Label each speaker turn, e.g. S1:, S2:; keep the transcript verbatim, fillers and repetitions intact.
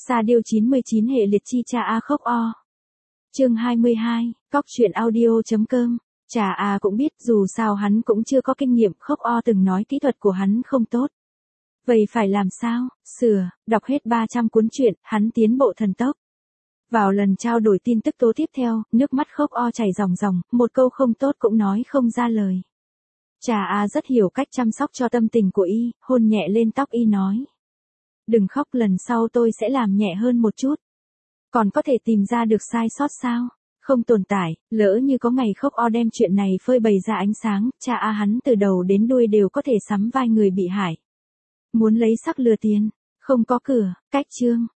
S1: Sa điêu chín mươi chín hệ liệt chi cha a khóc o. Chương hai mươi hai, cóc truyện audio.com. Cha a cũng biết dù sao hắn cũng chưa có kinh nghiệm, khóc o từng nói kỹ thuật của hắn không tốt. Vậy phải làm sao? Sửa, đọc hết ba trăm cuốn truyện, hắn tiến bộ thần tốc. Vào lần trao đổi tin tức tố tiếp theo, nước mắt khóc o chảy ròng ròng, một câu không tốt cũng nói không ra lời. Cha a rất hiểu cách chăm sóc cho tâm tình của y, hôn nhẹ lên tóc y nói. Đừng khóc, lần sau tôi sẽ làm nhẹ hơn một chút. Còn có thể tìm ra được sai sót sao? Không tồn tại, lỡ như có ngày khóc o đem chuyện này phơi bày ra ánh sáng, cha a hắn từ đầu đến đuôi đều có thể sắm vai người bị hại. Muốn lấy sắc lừa tiền, không có cửa, cách chương.